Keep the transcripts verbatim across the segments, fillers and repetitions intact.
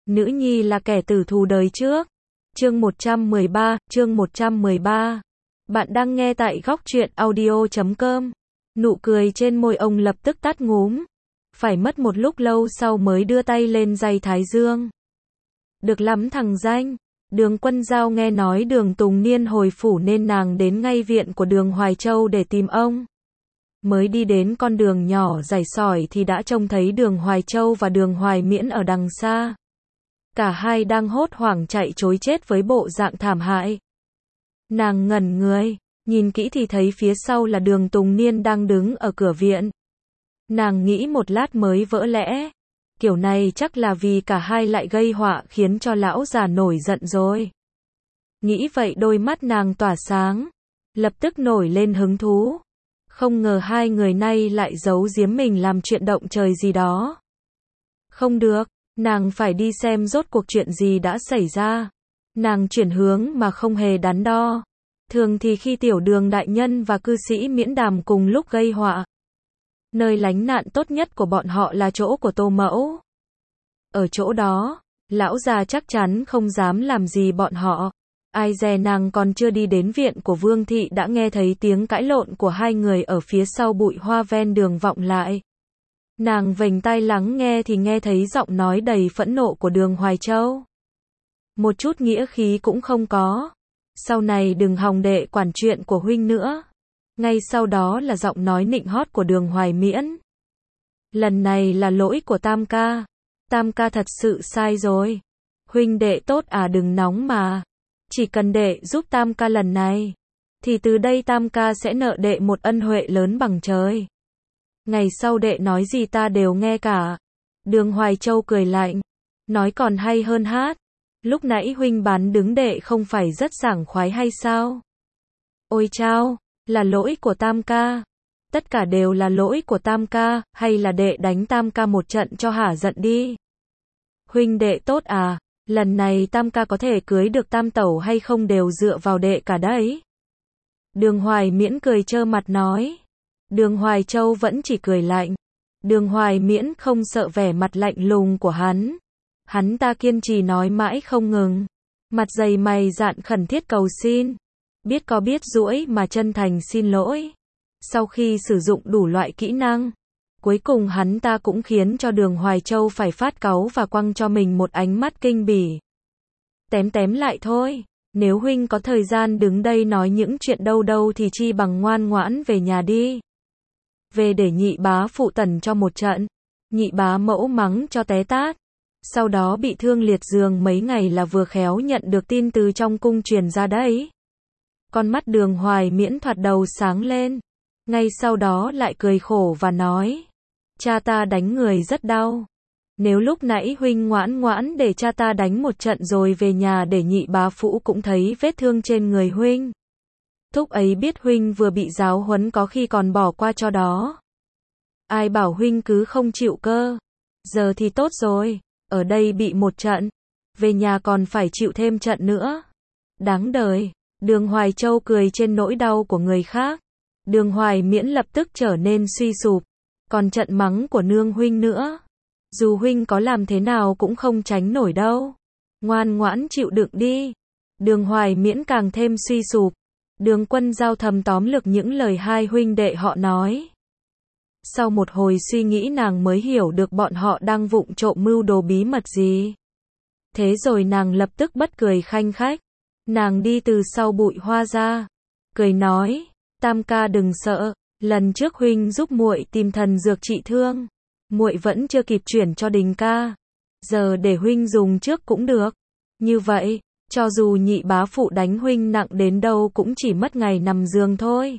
Nữ nhi là kẻ tử thù đời trước. Chương một trăm mười ba, chương một trăm mười ba. Bạn đang nghe tại góc truyện audio chấm com. Nụ cười trên môi ông lập tức tắt ngúm. Phải mất một lúc lâu sau mới đưa tay lên day thái dương. Được lắm thằng danh. Đường Quân Giao nghe nói Đường Tùng Niên hồi phủ nên nàng đến ngay viện của Đường Hoài Châu để tìm ông. Mới đi đến con đường nhỏ rải sỏi thì đã trông thấy Đường Hoài Châu và Đường Hoài Miễn ở đằng xa. Cả hai đang hốt hoảng chạy trối chết với bộ dạng thảm hại. Nàng ngẩn người, nhìn kỹ thì thấy phía sau là Đường Tùng Niên đang đứng ở cửa viện. Nàng nghĩ một lát mới vỡ lẽ. Kiểu này chắc là vì cả hai lại gây họa khiến cho lão già nổi giận rồi. Nghĩ vậy đôi mắt nàng tỏa sáng, lập tức nổi lên hứng thú. Không ngờ hai người nay lại giấu giếm mình làm chuyện động trời gì đó. Không được, nàng phải đi xem rốt cuộc chuyện gì đã xảy ra. Nàng chuyển hướng mà không hề đắn đo. Thường thì khi tiểu Đường đại nhân và cư sĩ Miễn đàm cùng lúc gây họa, nơi lánh nạn tốt nhất của bọn họ là chỗ của Tô Mẫu. Ở chỗ đó, lão già chắc chắn không dám làm gì bọn họ. Ai dè nàng còn chưa đi đến viện của Vương Thị đã nghe thấy tiếng cãi lộn của hai người ở phía sau bụi hoa ven đường vọng lại. Nàng vểnh tai lắng nghe thì nghe thấy giọng nói đầy phẫn nộ của Đường Hoài Châu. Một chút nghĩa khí cũng không có. Sau này đừng hòng đệ quản chuyện của huynh nữa. Ngay sau đó là giọng nói nịnh hót của Đường Hoài Miễn. Lần này là lỗi của Tam ca. Tam ca thật sự sai rồi. Huynh đệ tốt à, đừng nóng mà. Chỉ cần đệ giúp Tam ca lần này, thì từ đây Tam ca sẽ nợ đệ một ân huệ lớn bằng trời. Ngày sau đệ nói gì ta đều nghe cả. Đường Hoài Châu cười lạnh, nói còn hay hơn hát. Lúc nãy huynh bán đứng đệ không phải rất sảng khoái hay sao? Ôi chao, là lỗi của Tam ca. Tất cả đều là lỗi của Tam ca, hay là đệ đánh Tam ca một trận cho hả giận đi. Huynh đệ tốt à, lần này Tam ca có thể cưới được Tam tẩu hay không đều dựa vào đệ cả đấy. Đường Hoài Miễn cười trơ mặt nói. Đường Hoài Châu vẫn chỉ cười lạnh. Đường Hoài Miễn không sợ vẻ mặt lạnh lùng của hắn. Hắn ta kiên trì nói mãi không ngừng. Mặt dày mày dạn khẩn thiết cầu xin. Biết có biết duỗi mà chân thành xin lỗi. Sau khi sử dụng đủ loại kỹ năng, cuối cùng hắn ta cũng khiến cho Đường Hoài Châu phải phát cáu và quăng cho mình một ánh mắt kinh bỉ. Tém tém lại thôi. Nếu huynh có thời gian đứng đây nói những chuyện đâu đâu thì chi bằng ngoan ngoãn về nhà đi. Về để nhị bá phụ tần cho một trận. Nhị bá mẫu mắng cho té tát. Sau đó bị thương liệt giường mấy ngày là vừa khéo nhận được tin từ trong cung truyền ra đấy. Con mắt Đường Hoài Miễn thoạt đầu sáng lên. Ngay sau đó lại cười khổ và nói. Cha ta đánh người rất đau. Nếu lúc nãy huynh ngoãn ngoãn để cha ta đánh một trận rồi về nhà để nhị bá phụ cũng thấy vết thương trên người huynh. Thúc ấy biết huynh vừa bị giáo huấn có khi còn bỏ qua cho đó. Ai bảo huynh cứ không chịu cơ. Giờ thì tốt rồi. Ở đây bị một trận. Về nhà còn phải chịu thêm trận nữa. Đáng đời. Đường Hoài Châu cười trên nỗi đau của người khác. Đường Hoài Miễn lập tức trở nên suy sụp. Còn trận mắng của nương huynh nữa. Dù huynh có làm thế nào cũng không tránh nổi đâu. Ngoan ngoãn chịu đựng đi. Đường Hoài Miễn càng thêm suy sụp. Đường Quân Giao thầm tóm lược những lời hai huynh đệ họ nói. Sau một hồi suy nghĩ nàng mới hiểu được bọn họ đang vụng trộm mưu đồ bí mật gì. Thế rồi nàng lập tức bật cười khanh khách. Nàng đi từ sau bụi hoa ra. Cười nói, Tam ca đừng sợ. Lần trước huynh giúp muội tìm thần dược trị thương. Muội vẫn chưa kịp chuyển cho Đình ca. Giờ để huynh dùng trước cũng được. Như vậy, cho dù nhị bá phụ đánh huynh nặng đến đâu cũng chỉ mất ngày nằm giường thôi.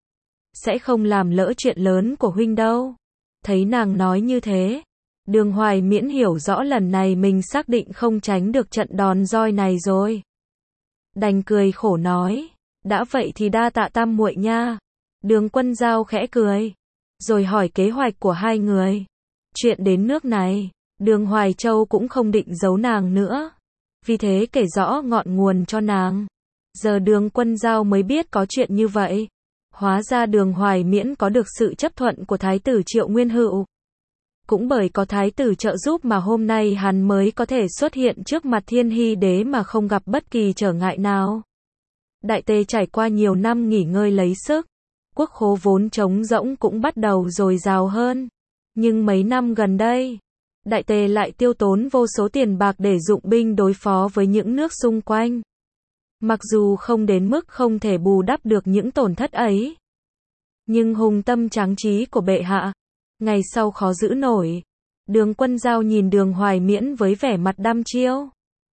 Sẽ không làm lỡ chuyện lớn của huynh đâu. Thấy nàng nói như thế, Đường Hoài Miễn hiểu rõ lần này mình xác định không tránh được trận đòn roi này rồi. Đành cười khổ nói, đã vậy thì đa tạ Tam muội nha. Đường Quân Giao khẽ cười, rồi hỏi kế hoạch của hai người. Chuyện đến nước này, Đường Hoài Châu cũng không định giấu nàng nữa. Vì thế kể rõ ngọn nguồn cho nàng. Giờ Đường Quân Giao mới biết có chuyện như vậy. Hóa ra Đường Hoài Miễn có được sự chấp thuận của Thái tử Triệu Nguyên Hựu. Cũng bởi có thái tử trợ giúp mà hôm nay hắn mới có thể xuất hiện trước mặt Thiên Hy đế mà không gặp bất kỳ trở ngại nào. Đại Tề trải qua nhiều năm nghỉ ngơi lấy sức, quốc khố vốn trống rỗng cũng bắt đầu dồi dào hơn. Nhưng mấy năm gần đây, Đại Tề lại tiêu tốn vô số tiền bạc để dụng binh đối phó với những nước xung quanh. Mặc dù không đến mức không thể bù đắp được những tổn thất ấy, nhưng hùng tâm tráng trí của bệ hạ, ngày sau khó giữ nổi. Đường Quân Giao nhìn Đường Hoài Miễn với vẻ mặt đăm chiêu.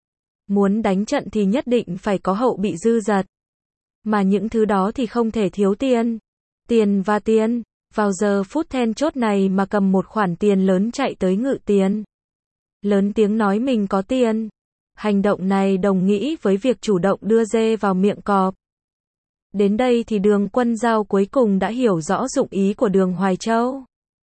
Muốn đánh trận thì nhất định phải có hậu bị dư dật. Mà những thứ đó thì không thể thiếu tiền. Tiền và tiền. Vào giờ phút then chốt này mà cầm một khoản tiền lớn chạy tới Ngự Tiền. Lớn tiếng nói mình có tiền. Hành động này đồng nghĩa với việc chủ động đưa dê vào miệng cọp. Đến đây thì Đường Quân Giao cuối cùng đã hiểu rõ dụng ý của Đường Hoài Châu.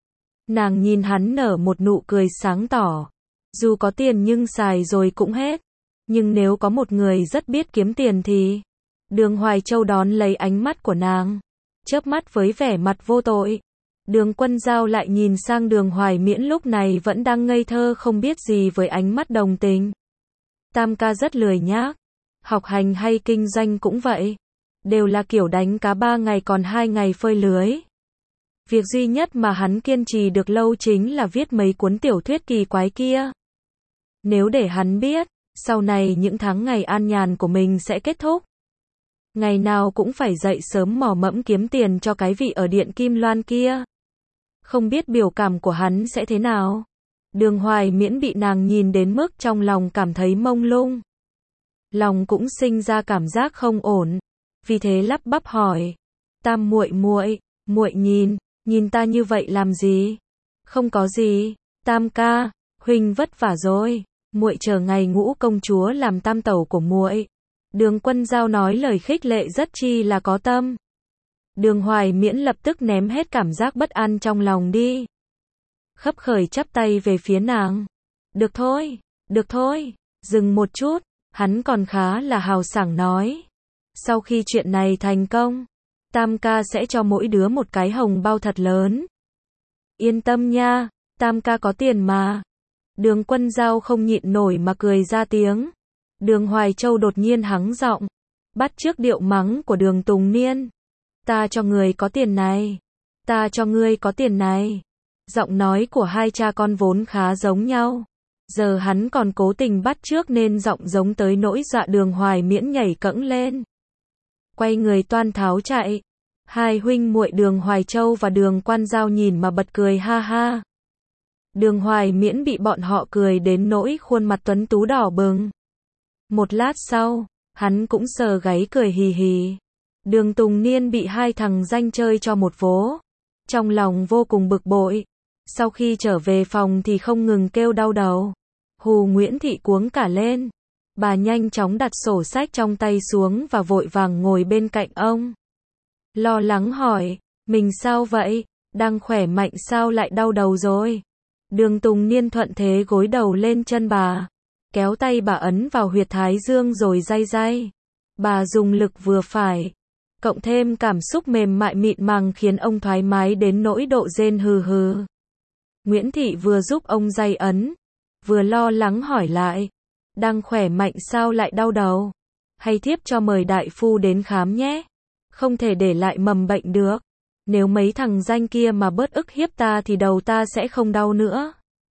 Nàng nhìn hắn nở một nụ cười sáng tỏ. Dù có tiền nhưng xài rồi cũng hết. Nhưng nếu có một người rất biết kiếm tiền thì... Đường Hoài Châu đón lấy ánh mắt của nàng, chớp mắt với vẻ mặt vô tội. Đường Quân Giao lại nhìn sang Đường Hoài Miễn lúc này vẫn đang ngây thơ không biết gì với ánh mắt đồng tình. Tam ca rất lười nhác. Học hành hay kinh doanh cũng vậy. Đều là kiểu đánh cá ba ngày còn hai ngày phơi lưới. Việc duy nhất mà hắn kiên trì được lâu chính là viết mấy cuốn tiểu thuyết kỳ quái kia. Nếu để hắn biết, sau này những tháng ngày an nhàn của mình sẽ kết thúc. Ngày nào cũng phải dậy sớm mò mẫm kiếm tiền cho cái vị ở Điện Kim Loan kia. Không biết biểu cảm của hắn sẽ thế nào. Đường Hoài Miễn bị nàng nhìn đến mức trong lòng cảm thấy mông lung. Lòng cũng sinh ra cảm giác không ổn. Vì thế lắp bắp hỏi. Tam muội muội, muội nhìn, nhìn ta như vậy làm gì? Không có gì, Tam ca, huynh vất vả rồi. Muội chờ ngày Ngũ công chúa làm tam tẩu của muội. Đường Quân Giao nói lời khích lệ rất chi là có tâm. Đường Hoài Miễn lập tức ném hết cảm giác bất an trong lòng đi. Khấp khởi chắp tay về phía nàng. Được thôi, được thôi, dừng một chút, hắn còn khá là hào sảng nói. Sau khi chuyện này thành công, Tam ca sẽ cho mỗi đứa một cái hồng bao thật lớn. Yên tâm nha, Tam ca có tiền mà. Đường Quân Giao không nhịn nổi mà cười ra tiếng. Đường Hoài Châu đột nhiên hắng giọng, bắt chước điệu mắng của Đường Tùng Niên. Ta cho người có tiền này, ta cho ngươi có tiền này. Giọng nói của hai cha con vốn khá giống nhau. Giờ hắn còn cố tình bắt chước nên giọng giống tới nỗi dọa Đường Hoài Miễn nhảy cẫng lên. Quay người toan tháo chạy. Hai huynh muội Đường Hoài Châu và Đường Quân Giao nhìn mà bật cười ha ha. Đường Hoài Miễn bị bọn họ cười đến nỗi khuôn mặt tuấn tú đỏ bừng. Một lát sau, hắn cũng sờ gáy cười hì hì. Đường Tùng Niên bị hai thằng danh chơi cho một vố. Trong lòng vô cùng bực bội. Sau khi trở về phòng thì không ngừng kêu đau đầu. Hù Nguyễn Thị cuống cả lên. Bà nhanh chóng đặt sổ sách trong tay xuống và vội vàng ngồi bên cạnh ông. Lo lắng hỏi, mình sao vậy? Đang khỏe mạnh sao lại đau đầu rồi? Đường Tùng Niên thuận thế gối đầu lên chân bà. Kéo tay bà ấn vào huyệt thái dương rồi day day. Bà dùng lực vừa phải. Cộng thêm cảm xúc mềm mại mịn màng khiến ông thoải mái đến nỗi độ rên hừ hừ. Nguyễn Thị vừa giúp ông day ấn, vừa lo lắng hỏi lại. Đang khỏe mạnh sao lại đau đầu? Hay thiếp cho mời đại phu đến khám nhé? Không thể để lại mầm bệnh được. Nếu mấy thằng danh kia mà bớt ức hiếp ta thì đầu ta sẽ không đau nữa.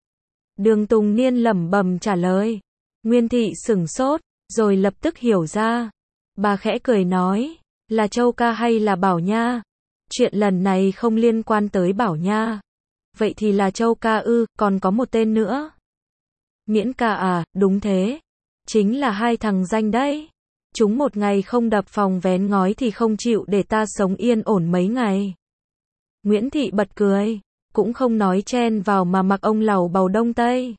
Đường Tùng Niên lẩm bẩm trả lời. Nguyên Thị sửng sốt, rồi lập tức hiểu ra. Bà khẽ cười nói, là Châu ca hay là Bảo Nha? Chuyện lần này không liên quan tới Bảo Nha. Vậy thì là Châu ca ư, còn có một tên nữa. Miễn ca à, đúng thế. Chính là hai thằng danh đấy. Chúng một ngày không đập phòng vén ngói thì không chịu để ta sống yên ổn mấy ngày. Nguyễn Thị bật cười, cũng không nói chen vào mà mặc ông lầu bầu đông tây.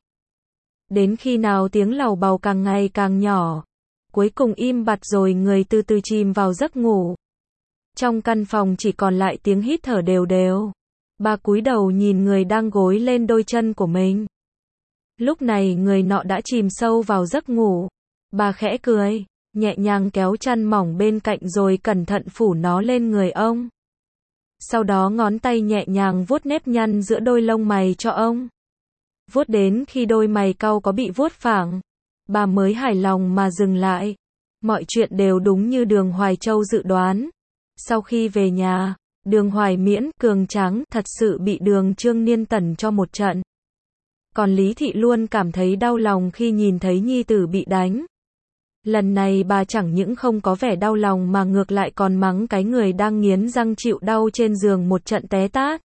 Đến khi nào tiếng lầu bầu càng ngày càng nhỏ, cuối cùng im bặt rồi người từ từ chìm vào giấc ngủ. Trong căn phòng chỉ còn lại tiếng hít thở đều đều. Bà cúi đầu nhìn người đang gối lên đôi chân của mình. Lúc này người nọ đã chìm sâu vào giấc ngủ. Bà khẽ cười, nhẹ nhàng kéo chăn mỏng bên cạnh rồi cẩn thận phủ nó lên người ông. Sau đó ngón tay nhẹ nhàng vuốt nếp nhăn giữa đôi lông mày cho ông. Vuốt đến khi đôi mày cau có bị vuốt phẳng, bà mới hài lòng mà dừng lại. Mọi chuyện đều đúng như Đường Hoài Châu dự đoán. Sau khi về nhà, Đường Hoài Miễn, cường tráng, thật sự bị Đường Trương Niên tẩn cho một trận. Còn Lý Thị luôn cảm thấy đau lòng khi nhìn thấy nhi tử bị đánh. Lần này bà chẳng những không có vẻ đau lòng mà ngược lại còn mắng cái người đang nghiến răng chịu đau trên giường một trận té tát.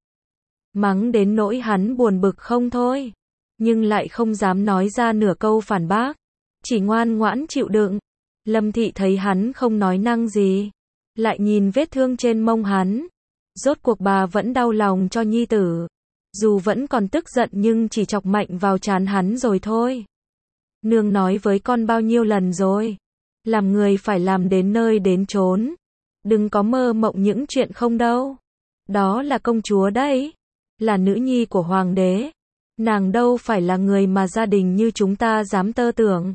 Mắng đến nỗi hắn buồn bực không thôi, nhưng lại không dám nói ra nửa câu phản bác, chỉ ngoan ngoãn chịu đựng. Lâm Thị thấy hắn không nói năng gì, lại nhìn vết thương trên mông hắn. Rốt cuộc bà vẫn đau lòng cho nhi tử, dù vẫn còn tức giận nhưng chỉ chọc mạnh vào trán hắn rồi thôi. Nương nói với con bao nhiêu lần rồi, làm người phải làm đến nơi đến chốn, đừng có mơ mộng những chuyện không đâu. Đó là công chúa đấy, là nữ nhi của hoàng đế, nàng đâu phải là người mà gia đình như chúng ta dám tơ tưởng.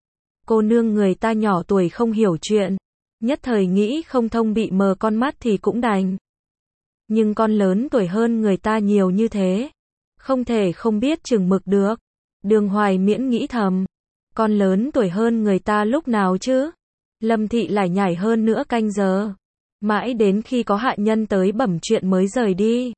Cô nương người ta nhỏ tuổi không hiểu chuyện, nhất thời nghĩ không thông bị mờ con mắt thì cũng đành. Nhưng con lớn tuổi hơn người ta nhiều như thế, không thể không biết chừng mực được. Đường Hoài Miễn nghĩ thầm, con lớn tuổi hơn người ta lúc nào chứ? Lâm Thị lại nhảy hơn nữa canh giờ, mãi đến khi có hạ nhân tới bẩm chuyện mới rời đi.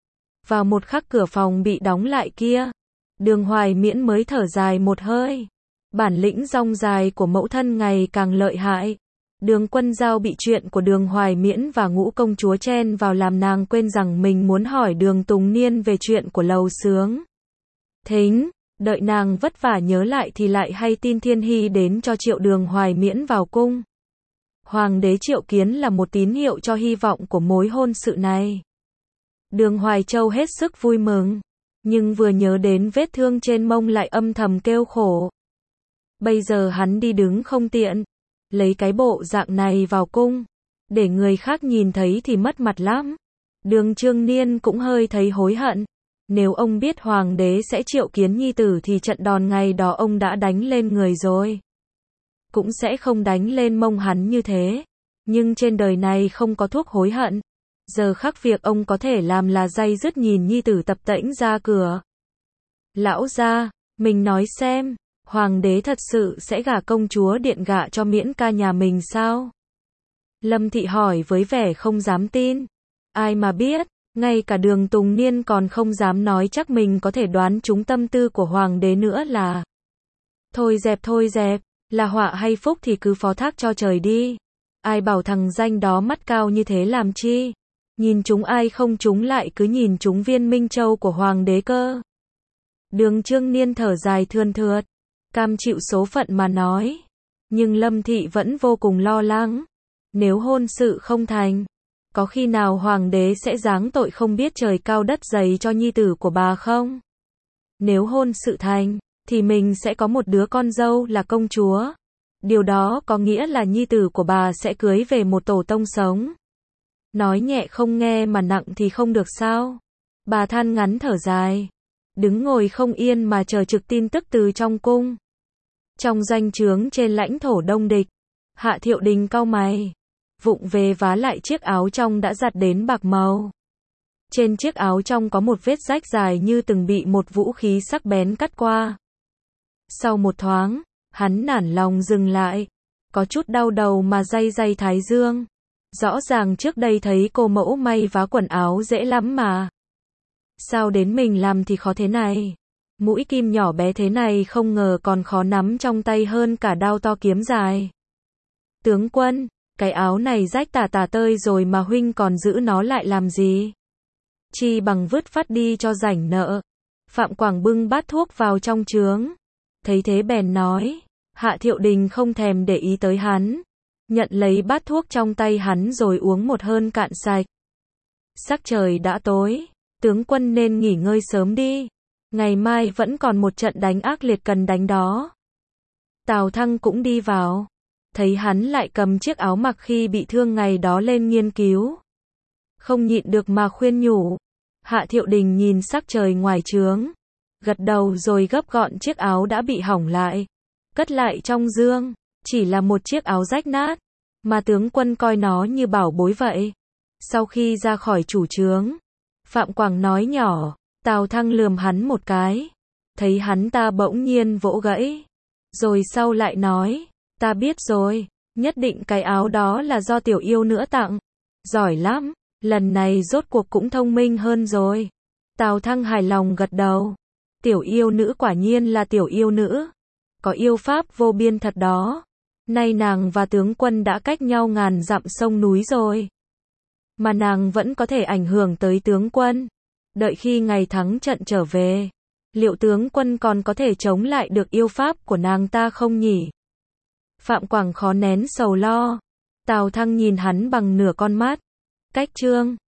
Vào một khắc cửa phòng bị đóng lại kia, Đường Hoài Miễn mới thở dài một hơi. Bản lĩnh rong dài của mẫu thân ngày càng lợi hại. Đường Quân Giao bị chuyện của Đường Hoài Miễn và Ngũ công chúa chen vào làm nàng quên rằng mình muốn hỏi Đường Tùng Niên về chuyện của Lầu Sướng. Thính, đợi nàng vất vả nhớ lại thì lại hay tin Thiên Hy đến cho triệu Đường Hoài Miễn vào cung. Hoàng đế triệu kiến là một tín hiệu cho hy vọng của mối hôn sự này. Đường Hoài Châu hết sức vui mừng, nhưng vừa nhớ đến vết thương trên mông lại âm thầm kêu khổ. Bây giờ hắn đi đứng không tiện, lấy cái bộ dạng này vào cung, để người khác nhìn thấy thì mất mặt lắm. Đường Trương Niên cũng hơi thấy hối hận. Nếu ông biết hoàng đế sẽ triệu kiến nhi tử thì trận đòn ngày đó ông đã đánh lên người rồi. Cũng sẽ không đánh lên mông hắn như thế. Nhưng trên đời này không có thuốc hối hận. Giờ khắc việc ông có thể làm là day dứt nhìn nhi tử tập tễnh ra cửa. Lão gia, mình nói xem, hoàng đế thật sự sẽ gả công chúa điện gả cho Miễn ca nhà mình sao? Lâm Thị hỏi với vẻ không dám tin. Ai mà biết, ngay cả Đường Tùng Niên còn không dám nói chắc mình có thể đoán trúng tâm tư của hoàng đế nữa là. Thôi dẹp thôi dẹp, là họa hay phúc thì cứ phó thác cho trời đi. Ai bảo thằng danh đó mắt cao như thế làm chi? Nhìn chúng ai không chúng lại cứ nhìn chúng viên minh châu của hoàng đế cơ. Đường Trương Niên thở dài thườn thượt, cam chịu số phận mà nói. Nhưng Lâm Thị vẫn vô cùng lo lắng. Nếu hôn sự không thành, có khi nào hoàng đế sẽ giáng tội không biết trời cao đất dày cho nhi tử của bà không? Nếu hôn sự thành, thì mình sẽ có một đứa con dâu là công chúa. Điều đó có nghĩa là nhi tử của bà sẽ cưới về một tổ tông sống. Nói nhẹ không nghe mà nặng thì không được sao? Bà than ngắn thở dài, đứng ngồi không yên mà chờ trực tin tức từ trong cung. Trong doanh trướng trên lãnh thổ Đông Địch, Hạ Thiệu Đình cau mày, vụng về vá lại chiếc áo trong đã giặt đến bạc màu. Trên chiếc áo trong có một vết rách dài như từng bị một vũ khí sắc bén cắt qua. Sau một thoáng, hắn nản lòng dừng lại, có chút đau đầu mà day day thái dương. Rõ ràng trước đây thấy cô mẫu may vá quần áo dễ lắm mà. Sao đến mình làm thì khó thế này? Mũi kim nhỏ bé thế này không ngờ còn khó nắm trong tay hơn cả đao to kiếm dài. Tướng quân, cái áo này rách tả tả tơi rồi mà huynh còn giữ nó lại làm gì? Chi bằng vứt phát đi cho rảnh nợ. Phạm Quảng bưng bát thuốc vào trong trướng. Thấy thế bèn nói. Hạ Thiệu Đình không thèm để ý tới hắn. Nhận lấy bát thuốc trong tay hắn rồi uống một hơi cạn sạch. Sắc trời đã tối, tướng quân nên nghỉ ngơi sớm đi. Ngày mai vẫn còn một trận đánh ác liệt cần đánh đó. Tào Thăng cũng đi vào. Thấy hắn lại cầm chiếc áo mặc khi bị thương ngày đó lên nghiên cứu. Không nhịn được mà khuyên nhủ. Hạ Thiệu Đình nhìn sắc trời ngoài trướng, gật đầu rồi gấp gọn chiếc áo đã bị hỏng lại, cất lại trong dương. Chỉ là một chiếc áo rách nát, mà tướng quân coi nó như bảo bối vậy. Sau khi ra khỏi chủ trướng, Phạm Quảng nói nhỏ, Tào Thăng lườm hắn một cái. thấy hắn ta bỗng nhiên vỗ gãy. Rồi sau lại nói, ta biết rồi, nhất định cái áo đó là do tiểu yêu nữa tặng. Giỏi lắm, lần này rốt cuộc cũng thông minh hơn rồi. Tào Thăng hài lòng gật đầu. Tiểu yêu nữ quả nhiên là tiểu yêu nữ. Có yêu pháp vô biên thật đó. Nay nàng và tướng quân đã cách nhau ngàn dặm sông núi rồi. Mà nàng vẫn có thể ảnh hưởng tới tướng quân. Đợi khi ngày thắng trận trở về, liệu tướng quân còn có thể chống lại được yêu pháp của nàng ta không nhỉ? Phạm Quảng khó nén sầu lo. Tào Thăng nhìn hắn bằng nửa con mắt. Cách chương